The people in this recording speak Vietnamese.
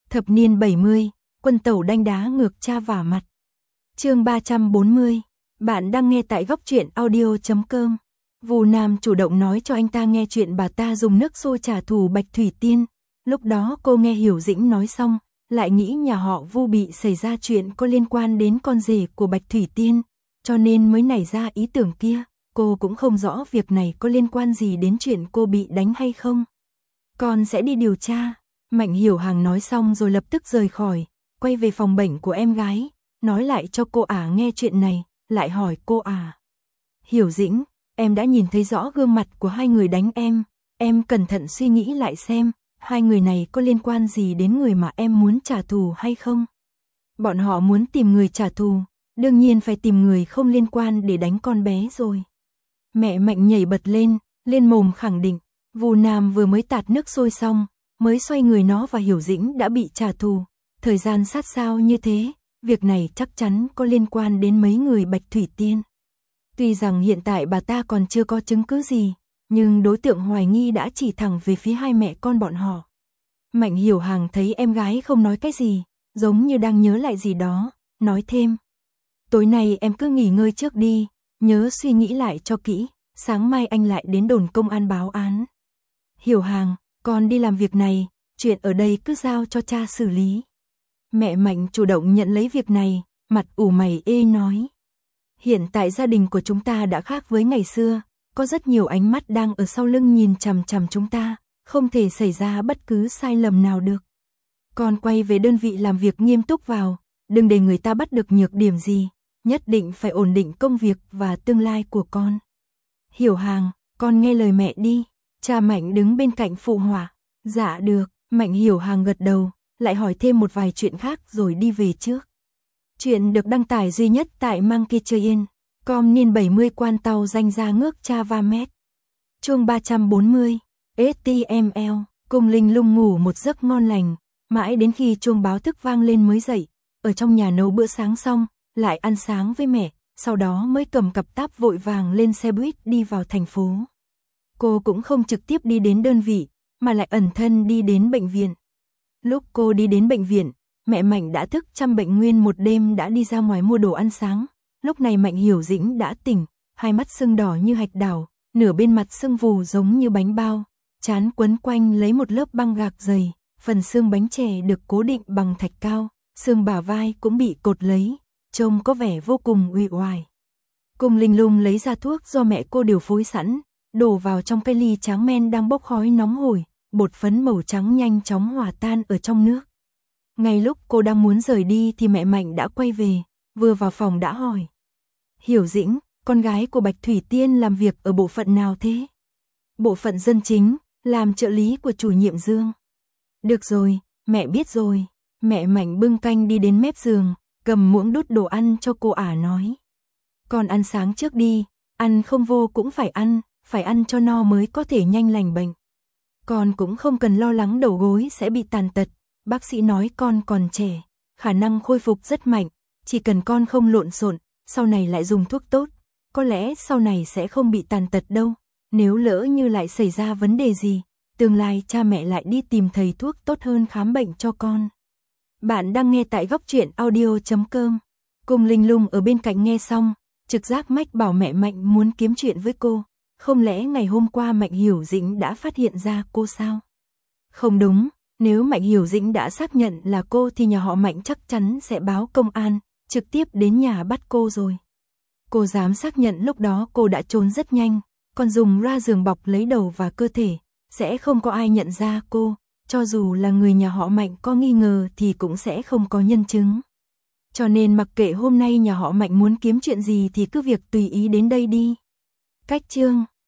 Thập niên 70, quân tẩu đanh đá ngược cha vả mặt. Chương 340. Bạn đang nghe tại góc truyện audio.com. Vu Nam chủ động nói cho anh ta nghe chuyện bà ta dùng nước sôi trả thù Bạch Thủy Tiên. Lúc đó cô nghe Hiểu Dĩnh nói xong, lại nghĩ nhà họ Vu bị xảy ra chuyện có liên quan đến con rể của Bạch Thủy Tiên, cho nên mới nảy ra ý tưởng kia. Cô cũng không rõ việc này có liên quan gì đến chuyện cô bị đánh hay không. Con sẽ đi điều tra. Mạnh Hiểu Hằng nói xong rồi lập tức rời khỏi, quay về phòng bệnh của em gái, nói lại cho cô nghe chuyện này, lại hỏi cô Hiểu Dĩnh, em đã nhìn thấy rõ gương mặt của hai người đánh em cẩn thận suy nghĩ lại xem, hai người này có liên quan gì đến người mà em muốn trả thù hay không? Bọn họ muốn tìm người trả thù, đương nhiên phải tìm người không liên quan để đánh con bé rồi. Mẹ Mạnh nhảy bật lên mồm khẳng định, Vu Nam vừa mới tạt nước sôi xong, mới xoay người nó và Hiểu Dĩnh đã bị trả thù. Thời gian sát sao như thế, việc này chắc chắn có liên quan đến mấy người Bạch Thủy Tiên. Tuy rằng hiện tại bà ta còn chưa có chứng cứ gì, nhưng đối tượng hoài nghi đã chỉ thẳng về phía hai mẹ con bọn họ. Mạnh Hiểu Hằng thấy em gái không nói cái gì, giống như đang nhớ lại gì đó, nói thêm. Tối nay em cứ nghỉ ngơi trước đi, nhớ suy nghĩ lại cho kỹ, sáng mai anh lại đến đồn công an báo án. Hiểu Hằng, con đi làm việc này, chuyện ở đây cứ giao cho cha xử lý. Mẹ Mạnh chủ động nhận lấy việc này, mặt ủ mày nói. Hiện tại gia đình của chúng ta đã khác với ngày xưa, có rất nhiều ánh mắt đang ở sau lưng nhìn chằm chằm chúng ta, không thể xảy ra bất cứ sai lầm nào được. Con quay về đơn vị làm việc nghiêm túc vào, đừng để người ta bắt được nhược điểm gì, nhất định phải ổn định công việc và tương lai của con. Hiểu Hằng, con nghe lời mẹ đi. Cha Mạnh đứng bên cạnh phụ họa. Dạ được, Mạnh Hiểu Hằng gật đầu, lại hỏi thêm một vài chuyện khác rồi đi về trước. Chuyện được đăng tải duy nhất tại Mankichein.com niên 70 quan tàu danh ra ngước cha va mét. Chương 340. STML. Cung Linh Lung ngủ một giấc ngon lành, mãi đến khi chuông báo thức vang lên mới dậy, ở trong nhà nấu bữa sáng xong, lại ăn sáng với mẹ, sau đó mới cầm cặp táp vội vàng lên xe buýt đi vào thành phố. Cô cũng không trực tiếp đi đến đơn vị, mà lại ẩn thân đi đến bệnh viện. Lúc cô đi đến bệnh viện, mẹ Mạnh đã thức chăm bệnh nguyên một đêm đã đi ra ngoài mua đồ ăn sáng. Lúc này Mạnh Hiểu Dĩnh đã tỉnh, hai mắt sưng đỏ như hạch đào, nửa bên mặt sưng vù giống như bánh bao, trán quấn quanh lấy một lớp băng gạc dày, phần xương bánh chè được cố định bằng thạch cao, xương bả vai cũng bị cột lấy, trông có vẻ vô cùng uể oải. Cung Linh Lung lấy ra thuốc do mẹ cô điều phối sẵn, đổ vào trong cái ly tráng men đang bốc khói nóng hổi, bột phấn màu trắng nhanh chóng hòa tan ở trong nước. Ngay lúc cô đang muốn rời đi thì mẹ Mạnh đã quay về, vừa vào phòng đã hỏi. Hiểu Dĩnh, con gái của Bạch Thủy Tiên làm việc ở bộ phận nào thế? Bộ phận dân chính, làm trợ lý của chủ nhiệm Dương. Được rồi, mẹ biết rồi. Mẹ Mạnh bưng canh đi đến mép giường, cầm muỗng đút đồ ăn cho cô nói. Con ăn sáng trước đi, ăn không vô cũng phải ăn cho no mới có thể nhanh lành bệnh. Con cũng không cần lo lắng đầu gối sẽ bị tàn tật, bác sĩ nói con còn trẻ, khả năng khôi phục rất mạnh, chỉ cần con không lộn xộn, sau này lại dùng thuốc tốt, có lẽ sau này sẽ không bị tàn tật đâu, nếu lỡ như lại xảy ra vấn đề gì, tương lai cha mẹ lại đi tìm thầy thuốc tốt hơn khám bệnh cho con. Bạn đang nghe tại góc truyện audio.com. Cung Linh Lung ở bên cạnh nghe xong, trực giác mách bảo mẹ Mạnh muốn kiếm chuyện với cô. Không lẽ ngày hôm qua Mạnh Hiểu Dĩnh đã phát hiện ra cô sao? Không đúng, nếu Mạnh Hiểu Dĩnh đã xác nhận là cô thì nhà họ Mạnh chắc chắn sẽ báo công an, trực tiếp đến nhà bắt cô rồi. Cô dám xác nhận lúc đó cô đã trốn rất nhanh, còn dùng ra giường bọc lấy đầu và cơ thể, sẽ không có ai nhận ra cô, cho dù là người nhà họ Mạnh có nghi ngờ thì cũng sẽ không có nhân chứng. Cho nên mặc kệ hôm nay nhà họ Mạnh muốn kiếm chuyện gì thì cứ việc tùy ý đến đây đi. Cách chương